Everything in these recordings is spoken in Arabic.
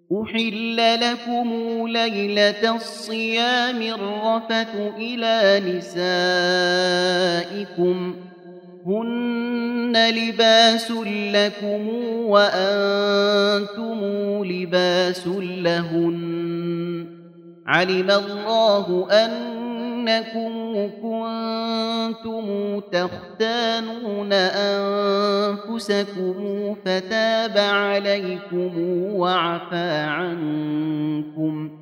أحل لكم ليلة الصيام الرفث إلى نسائكم هن لباس لكم وأنتم لباس لهن علم الله أنكم كنتم تختانون أنفسكم فتاب عليكم وعفى عنكم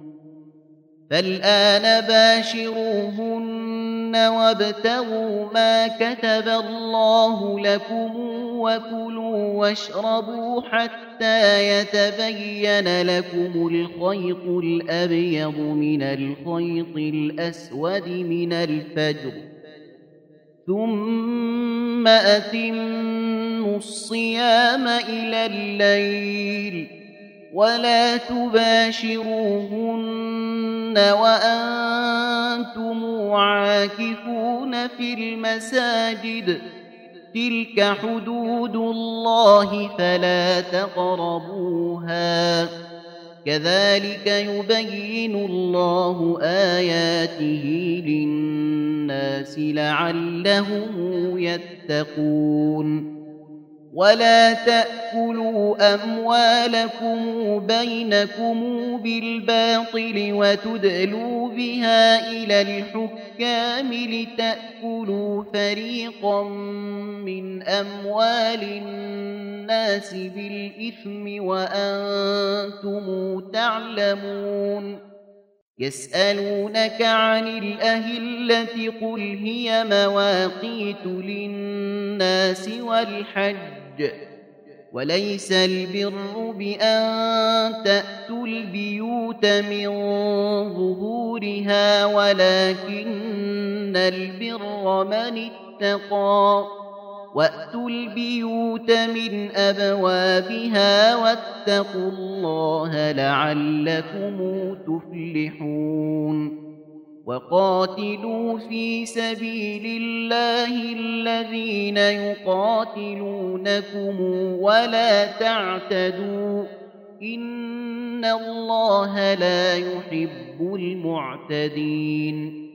فالآن باشروهن وابتغوا ما كتب الله لكم وكلوا واشربوا حتى يتبين لكم الخيط الأبيض من الخيط الأسود من الفجر ثم أتموا الصيام إلى الليل ولا تباشروهن وأنتم عاكفون في المساجد تلك حدود الله فلا تقربوها كذلك يبين الله آياته للناس لعلهم يتقون ولا تأكلوا أموالكم بينكم بالباطل وتدلوا بها إلى الحكام لتأكلوا فريقا من أموال الناس بالإثم وأنتم تعلمون يسألونك عن الأهلة قل هي مواقيت للناس والحج وليس البر بأن تأتوا البيوت من ظهورها ولكن البر من اتقى وأتوا البيوت من أبوابها واتقوا الله لعلكم تفلحون وقاتلوا في سبيل الله الذين يقاتلونكم ولا تعتدوا إن الله لا يحب المعتدين